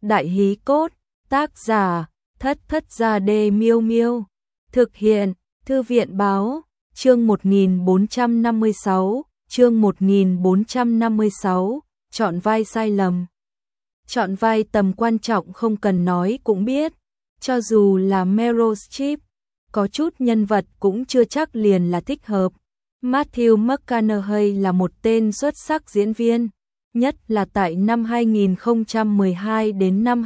Đại hí cốt, tác giả, Thất Thất Gia Đê Miêu Miêu. Thực hiện, Thư viện báo, chương 1456, chương 1456, chọn vai sai lầm. Chọn vai tầm quan trọng không cần nói cũng biết, cho dù là Meryl Streep, có chút nhân vật cũng chưa chắc liền là thích hợp. Matthew McConaughey là một tên xuất sắc diễn viên, nhất là tại năm 2012 đến năm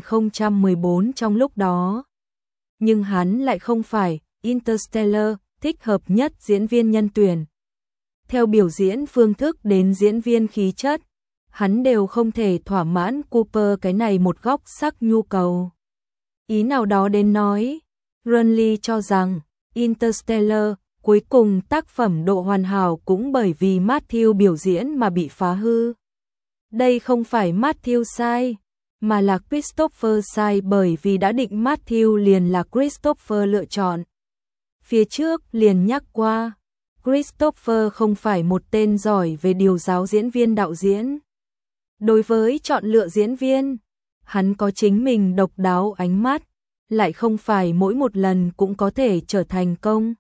2014 trong lúc đó. Nhưng hắn lại không phải Interstellar thích hợp nhất diễn viên nhân tuyển. Theo biểu diễn phương thức đến diễn viên khí chất, hắn đều không thể thỏa mãn Cooper cái này một góc sắc nhu cầu. Ý nào đó đến nói, Ronley cho rằng Interstellar cuối cùng tác phẩm độ hoàn hảo cũng bởi vì Matthew biểu diễn mà bị phá hư. Đây không phải Matthew sai, mà là Christopher sai, bởi vì đã định Matthew liền là Christopher lựa chọn. Phía trước liền nhắc qua, Christopher không phải một tên giỏi về điều giáo diễn viên đạo diễn. Đối với chọn lựa diễn viên, hắn có chính mình độc đáo ánh mắt, lại không phải mỗi một lần cũng có thể trở thành công.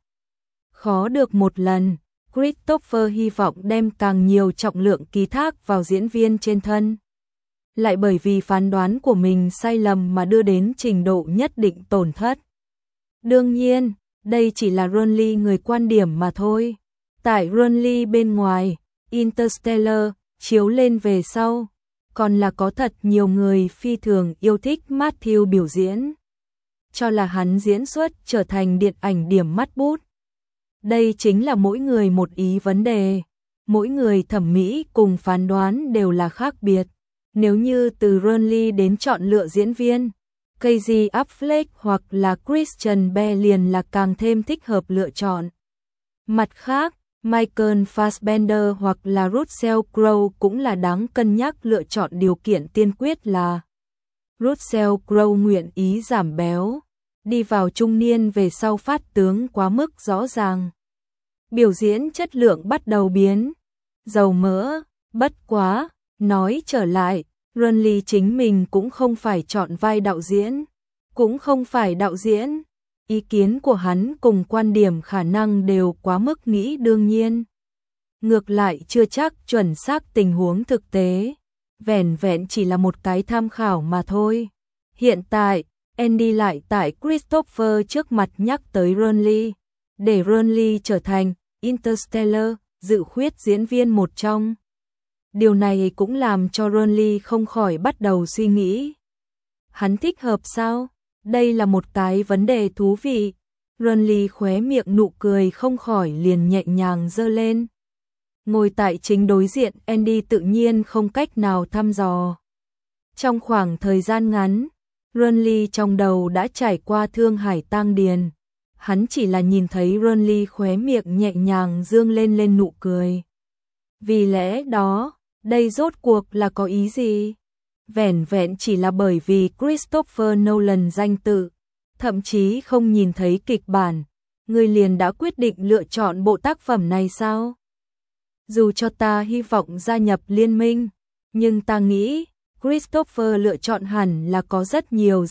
Khó được một lần, Christopher hy vọng đem càng nhiều trọng lượng ký thác vào diễn viên trên thân. Lại bởi vì phán đoán của mình sai lầm mà đưa đến trình độ nhất định tổn thất. Đương nhiên, đây chỉ là Ronley người quan điểm mà thôi. Tại Ronley bên ngoài, Interstellar chiếu lên về sau, còn là có thật nhiều người phi thường yêu thích Matthew biểu diễn, cho là hắn diễn xuất trở thành điện ảnh điểm mắt bút. Đây chính là mỗi người một ý vấn đề, mỗi người thẩm mỹ cùng phán đoán đều là khác biệt. Nếu như từ Ronley đến chọn lựa diễn viên, Casey Affleck hoặc là Christian Bale liền là càng thêm thích hợp lựa chọn. Mặt khác, Michael Fassbender hoặc là Russell Crowe cũng là đáng cân nhắc lựa chọn, điều kiện tiên quyết là Russell Crowe nguyện ý giảm béo, đi vào trung niên về sau phát tướng quá mức rõ ràng. Biểu diễn chất lượng bắt đầu biến dầu mỡ, bất quá, nói trở lại, Ronley chính mình cũng không phải chọn vai đạo diễn, cũng không phải đạo diễn. Ý kiến của hắn cùng quan điểm khả năng đều quá mức nghĩ đương nhiên. Ngược lại chưa chắc chuẩn xác tình huống thực tế, vẻn vẹn chỉ là một cái tham khảo mà thôi. Hiện tại, Andy lại tại Christopher trước mặt nhắc tới Ronley, để Ronley trở thành Interstellar dự khuyết diễn viên một trong. Điều này cũng làm cho Ronley không khỏi bắt đầu suy nghĩ. Hắn thích hợp sao? Đây là một cái vấn đề thú vị. Ronley khóe miệng nụ cười không khỏi liền nhẹ nhàng giơ lên. Ngồi tại chính đối diện, Andy tự nhiên không cách nào thăm dò. Trong khoảng thời gian ngắn, Ronley trong đầu đã trải qua Thương Hải Tang Điền. Hắn chỉ là nhìn thấy Ronley khóe miệng nhẹ nhàng dương lên nụ cười. Vì lẽ đó, đây rốt cuộc là có ý gì? Vẻn vẹn chỉ là bởi vì Christopher Nolan danh tự, thậm chí không nhìn thấy kịch bản, người liền đã quyết định lựa chọn bộ tác phẩm này sao? Dù cho ta hy vọng gia nhập liên minh, nhưng ta nghĩ Christopher lựa chọn hẳn là có rất nhiều.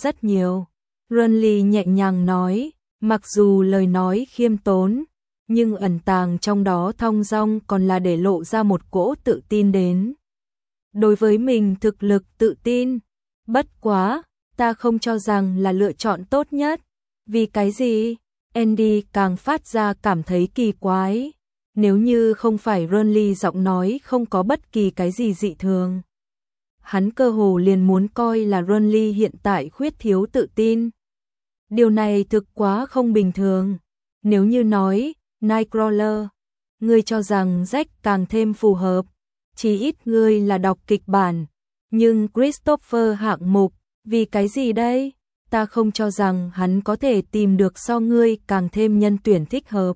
Ronley nhẹ nhàng nói, mặc dù lời nói khiêm tốn, nhưng ẩn tàng trong đó thong dong còn là để lộ ra một cỗ tự tin đến. Đối với mình thực lực tự tin, bất quá, ta không cho rằng là lựa chọn tốt nhất. Vì cái gì? Andy càng phát ra cảm thấy kỳ quái. Nếu như không phải Ronley giọng nói không có bất kỳ cái gì dị thường, hắn cơ hồ liền muốn coi là Ronley hiện tại khuyết thiếu tự tin. Điều này thực quá không bình thường. Nếu như nói Nightcrawler, ngươi cho rằng Jack càng thêm phù hợp, chỉ ít ngươi là đọc kịch bản, nhưng Christopher hạng mục, vì cái gì đây? Ta không cho rằng hắn có thể tìm được so ngươi càng thêm nhân tuyển thích hợp.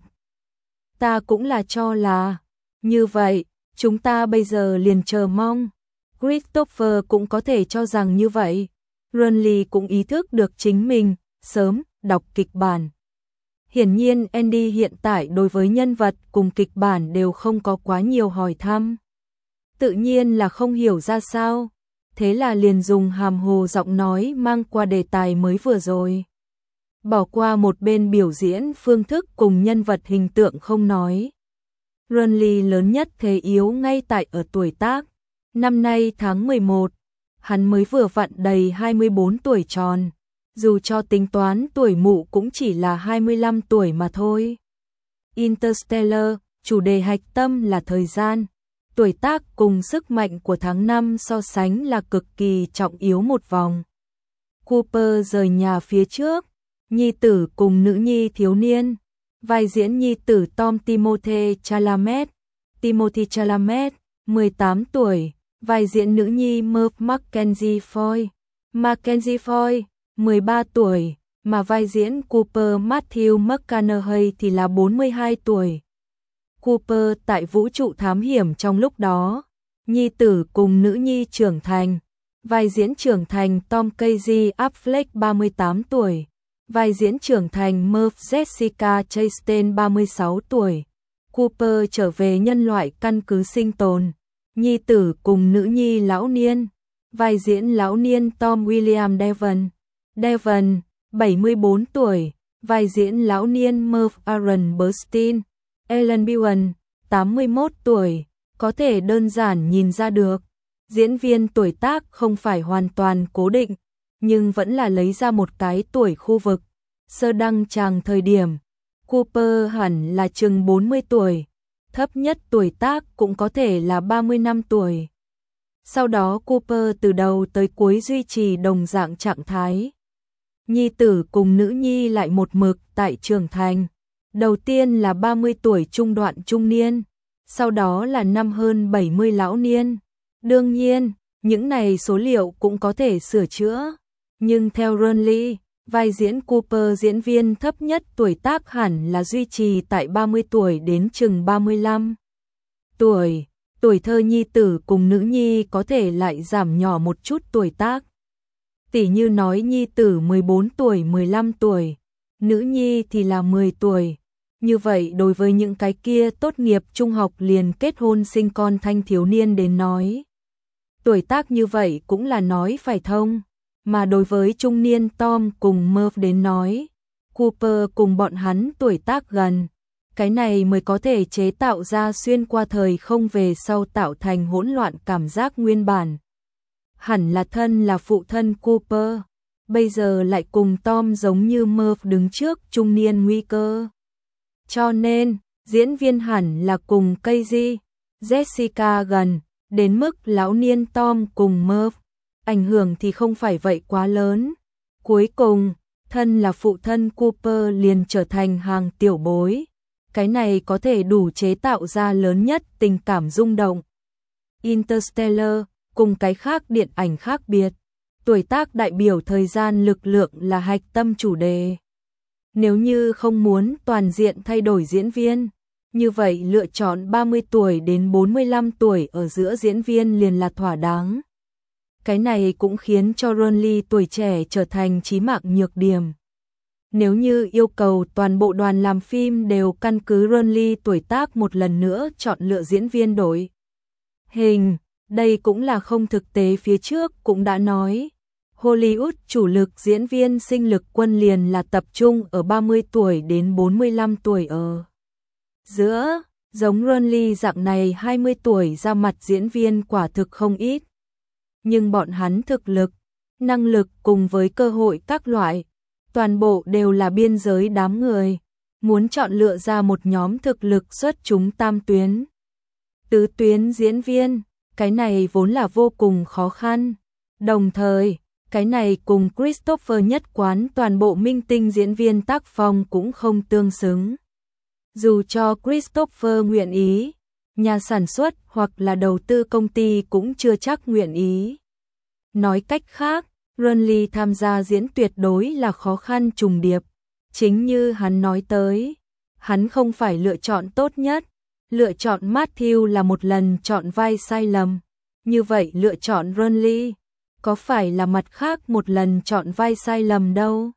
Ta cũng là cho là như vậy, chúng ta bây giờ liền chờ mong. Christopher cũng có thể cho rằng như vậy. Ronley cũng ý thức được chính mình sớm đọc kịch bản. Hiển nhiên Andy hiện tại đối với nhân vật cùng kịch bản đều không có quá nhiều hỏi thăm. Tự nhiên là không hiểu ra sao. thế là liền dùng hàm hồ giọng nói mang qua đề tài mới vừa rồi. Bỏ qua một bên biểu diễn phương thức cùng nhân vật hình tượng không nói. Renly lớn nhất thế yếu ngay tại ở tuổi tác. Năm nay tháng 11, hắn mới vừa vặn đầy 24 tuổi tròn. Dù cho tính toán tuổi mụ cũng chỉ là 25 tuổi mà thôi. Interstellar, chủ đề hạch tâm là thời gian. Tuổi tác cùng sức mạnh của tháng năm so sánh là cực kỳ trọng yếu một vòng. Cooper rời nhà phía trước, nhi tử cùng nữ nhi thiếu niên. Vai diễn nhi tử Tom Timothée Chalamet, 18 tuổi. Vai diễn nữ nhi Merv Mackenzie Foy, 13 tuổi. Mà vai diễn Cooper Matthew McConaughey thì là 42 tuổi. Cooper tại vũ trụ thám hiểm trong lúc đó, nhi tử cùng nữ nhi trưởng thành. Vai diễn trưởng thành Tom Casey Affleck 38 tuổi. Vai diễn trưởng thành Merv Jessica Chastain 36 tuổi. Cooper trở về nhân loại căn cứ sinh tồn. Nhi tử cùng nữ nhi lão niên. Vai diễn lão niên Tom William Devon, 74 tuổi. Vai diễn lão niên Merv Aaron Burstyn. Ellen Bowen, 81 tuổi. Có thể đơn giản nhìn ra được, diễn viên tuổi tác không phải hoàn toàn cố định, nhưng vẫn là lấy ra một cái tuổi khu vực. Sơ đăng tràng thời điểm, Cooper hẳn là chừng 40 tuổi, thấp nhất tuổi tác cũng có thể là 35 tuổi. Sau đó Cooper từ đầu tới cuối duy trì đồng dạng trạng thái. Nhi tử cùng nữ nhi lại một mực tại trưởng thành. Đầu tiên là 30 tuổi trung đoạn trung niên, sau đó là năm hơn 70 lão niên. Đương nhiên, những này số liệu cũng có thể sửa chữa. Nhưng theo Renly, vai diễn Cooper diễn viên thấp nhất tuổi tác hẳn là duy trì tại 30 tuổi đến chừng 35 tuổi. Tuổi thơ nhi tử cùng nữ nhi có thể lại giảm nhỏ một chút tuổi tác. Tỉ như nói nhi tử 14 tuổi 15 tuổi, nữ nhi thì là 10 tuổi. Như vậy đối với những cái kia tốt nghiệp trung học liền kết hôn sinh con thanh thiếu niên đến nói, tuổi tác như vậy cũng là nói phải thông. Mà đối với trung niên Tom cùng Merv đến nói, Cooper cùng bọn hắn tuổi tác gần, cái này mới có thể chế tạo ra xuyên qua thời không về sau tạo thành hỗn loạn cảm giác nguyên bản. Hẳn là thân là phụ thân Cooper, bây giờ lại cùng Tom giống như Merv đứng trước trung niên nguy cơ. Cho nên, diễn viên hẳn là cùng Casey, Jessica gần, đến mức lão niên Tom cùng Merv, ảnh hưởng thì không phải vậy quá lớn. Cuối cùng, thân là phụ thân Cooper liền trở thành hàng tiểu bối. Cái này có thể đủ chế tạo ra lớn nhất tình cảm rung động. Interstellar, cùng cái khác điện ảnh khác biệt, tuổi tác đại biểu thời gian lực lượng là hạch tâm chủ đề. Nếu như không muốn toàn diện thay đổi diễn viên, như vậy lựa chọn 30 tuổi đến 45 tuổi ở giữa diễn viên liền là thỏa đáng. Cái này cũng khiến cho Renly tuổi trẻ trở thành chí mạng nhược điểm. Nếu như yêu cầu toàn bộ đoàn làm phim đều căn cứ Renly tuổi tác một lần nữa chọn lựa diễn viên đổi hình, đây cũng là không thực tế. Phía trước cũng đã nói, Hollywood chủ lực diễn viên sinh lực quân liền là tập trung ở 30 tuổi đến 45 tuổi ở giữa, giống Renly dạng này 20 tuổi ra mặt diễn viên quả thực không ít. Nhưng bọn hắn thực lực, năng lực cùng với cơ hội các loại, toàn bộ đều là biên giới đám người, muốn chọn lựa ra một nhóm thực lực xuất chúng tam tuyến, tứ tuyến diễn viên, cái này vốn là vô cùng khó khăn. Đồng thời, cái này cùng Christopher nhất quán toàn bộ minh tinh diễn viên tác phong cũng không tương xứng. Dù cho Christopher nguyện ý, nhà sản xuất hoặc là đầu tư công ty cũng chưa chắc nguyện ý. Nói cách khác, Renly tham gia diễn tuyệt đối là khó khăn trùng điệp. Chính như hắn nói tới, hắn không phải lựa chọn tốt nhất. Lựa chọn Matthew là một lần chọn vai sai lầm. Như vậy lựa chọn Renly, có phải là mặt khác một lần chọn vai sai lầm đâu?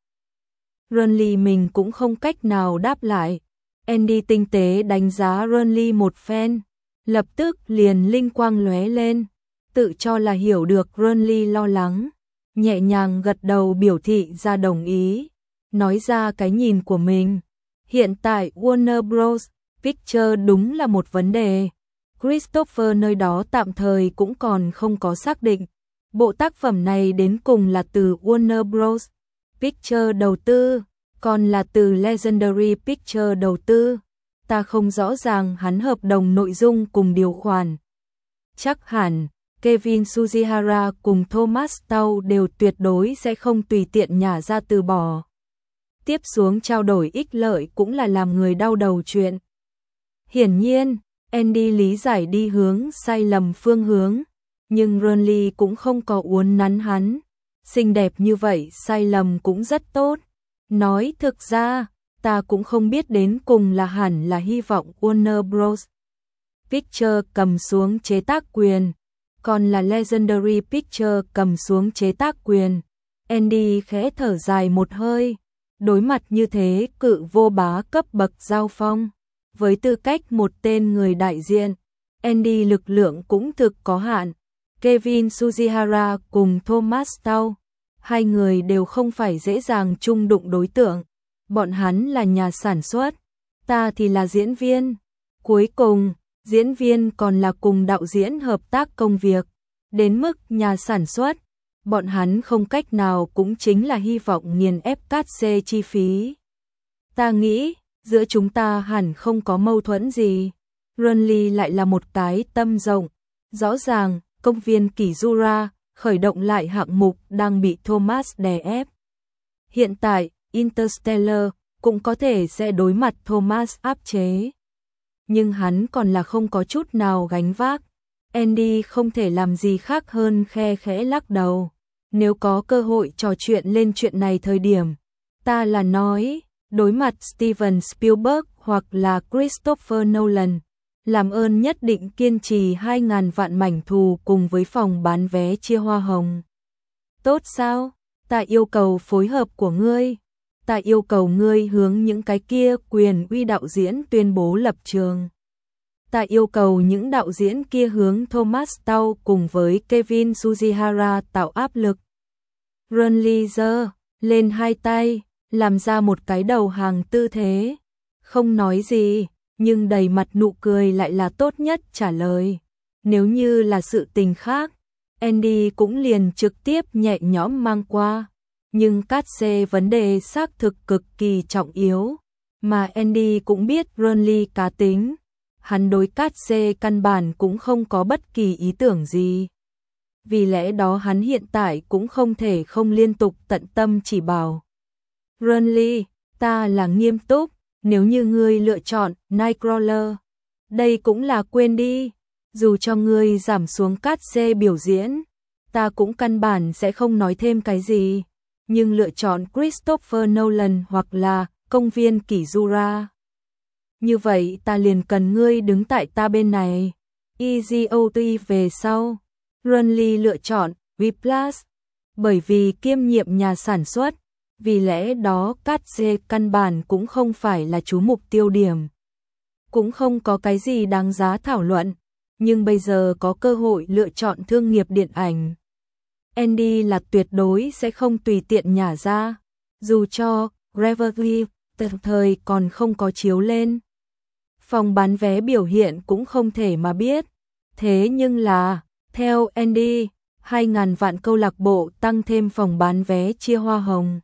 Renly mình cũng không cách nào đáp lại. Andy tinh tế đánh giá Renly một phen, lập tức liền linh quang lóe lên. tự cho là hiểu được Burnley lo lắng, nhẹ nhàng gật đầu biểu thị ra đồng ý, nói ra cái nhìn của mình. Hiện tại Warner Bros. Pictures đúng là một vấn đề. Christopher nơi đó tạm thời cũng còn không có xác định. Bộ tác phẩm này đến cùng là từ Warner Bros. Pictures đầu tư, còn là từ Legendary Pictures đầu tư. Ta không rõ ràng hắn hợp đồng nội dung cùng điều khoản. Chắc hẳn, Kevin Sujihara cùng Thomas Tau đều tuyệt đối sẽ không tùy tiện nhả ra từ bỏ. Tiếp xuống trao đổi ích lợi cũng là làm người đau đầu chuyện. Hiển nhiên, Andy lý giải đi hướng sai lầm phương hướng, nhưng Burnley cũng không có uốn nắn hắn. Xinh đẹp như vậy sai lầm cũng rất tốt. Nói thực ra, ta cũng không biết đến cùng là hẳn là hy vọng Warner Bros. Pictures cầm xuống chế tác quyền, còn là Legendary Pictures cầm xuống chế tác quyền. Andy khẽ thở dài một hơi, đối mặt như thế cự vô bá cấp bậc giao phong. Với tư cách một tên người đại diện, Andy lực lượng cũng thực có hạn. Kevin Sujihara cùng Thomas Tau, hai người đều không phải dễ dàng chung đụng đối tượng. Bọn hắn là nhà sản xuất, ta thì là diễn viên. Cuối cùng, diễn viên còn là cùng đạo diễn hợp tác công việc. Đến mức nhà sản xuất, bọn hắn không cách nào cũng chính là hy vọng nghiền ép cát xê chi phí. Ta nghĩ, giữa chúng ta hẳn không có mâu thuẫn gì. Burnley lại là một cái tâm rộng. Rõ ràng, công viên Kizura khởi động lại hạng mục đang bị Thomas đè ép. Hiện tại, Interstellar cũng có thể sẽ đối mặt Thomas áp chế. Nhưng hắn còn là không có chút nào gánh vác. Andy không thể làm gì khác hơn khe khẽ lắc đầu. Nếu có cơ hội trò chuyện lên chuyện này thời điểm, ta là nói, đối mặt Steven Spielberg hoặc là Christopher Nolan, làm ơn nhất định kiên trì 2.000 vạn mảnh thù cùng với phòng bán vé chia hoa hồng. Tốt sao? Ta yêu cầu phối hợp của ngươi. Ta yêu cầu ngươi hướng những cái kia quyền uy đạo diễn tuyên bố lập trường. Ta yêu cầu những đạo diễn kia hướng Thomas Tau cùng với Kevin Sujihara tạo áp lực. Burnley giơ lên hai tay, làm ra một cái đầu hàng tư thế. Không nói gì, nhưng đầy mặt nụ cười lại là tốt nhất trả lời. Nếu như là sự tình khác, Andy cũng liền trực tiếp nhẹ nhõm mang qua. Nhưng cát xê vấn đề xác thực cực kỳ trọng yếu. Mà Andy cũng biết Burnley cá tính. Hắn đối cát xê căn bản cũng không có bất kỳ ý tưởng gì. Vì lẽ đó hắn hiện tại cũng không thể không liên tục tận tâm chỉ bảo. Burnley, ta là nghiêm túc, nếu như ngươi lựa chọn Nightcrawler, đây cũng là quên đi. Dù cho ngươi giảm xuống cát xê biểu diễn, ta cũng căn bản sẽ không nói thêm cái gì. Nhưng lựa chọn Christopher Nolan hoặc là công viên Kizura, như vậy ta liền cần ngươi đứng tại ta bên này. EGOT về sau, Burnley lựa chọn Whiplash, bởi vì kiêm nhiệm nhà sản xuất, vì lẽ đó cát xê căn bản cũng không phải là chú mục tiêu điểm. Cũng không có cái gì đáng giá thảo luận, nhưng bây giờ có cơ hội lựa chọn thương nghiệp điện ảnh. Andy là tuyệt đối sẽ không tùy tiện nhả ra, dù cho Gravity tạm thời còn không có chiếu lên. Phòng bán vé biểu hiện cũng không thể mà biết. Thế nhưng là, theo Andy, 2.000 vạn câu lạc bộ tăng thêm phòng bán vé chia hoa hồng.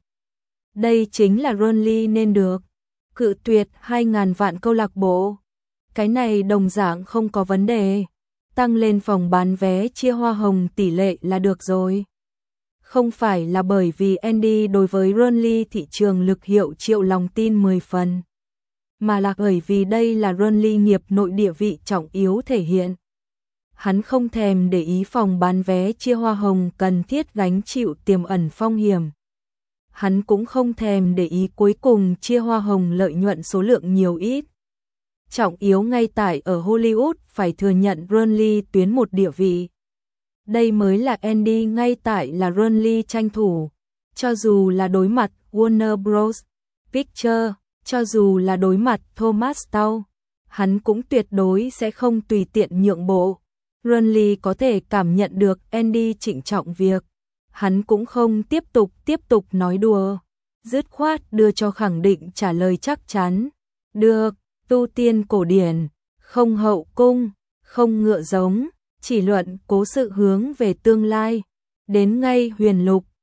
Đây chính là Burnley nên được. Cự tuyệt 2.000 vạn câu lạc bộ. Cái này đồng dạng không có vấn đề. Tăng lên phòng bán vé chia hoa hồng tỷ lệ là được rồi. Không phải là bởi vì Andy đối với Burnley thị trường lực hiệu triệu lòng tin 10 phần. Mà là bởi vì đây là Burnley nghiệp nội địa vị trọng yếu thể hiện. Hắn không thèm để ý phòng bán vé chia hoa hồng cần thiết gánh chịu tiềm ẩn phong hiểm. Hắn cũng không thèm để ý cuối cùng chia hoa hồng lợi nhuận số lượng nhiều ít. Trọng yếu ngay tại ở Hollywood phải thừa nhận Burnley tuyến một địa vị. Đây mới là Andy ngay tại là Burnley tranh thủ. Cho dù là đối mặt Warner Bros. Pictures, cho dù là đối mặt Thomas Tau, hắn cũng tuyệt đối sẽ không tùy tiện nhượng bộ. Runley có thể cảm nhận được Andy trịnh trọng việc. Hắn cũng không tiếp tục nói đùa. Dứt khoát đưa cho khẳng định trả lời chắc chắn. Được, tu tiên cổ điển, không hậu cung, không ngựa giống, chỉ luận cố sự hướng về tương lai. Đến ngay huyền lục,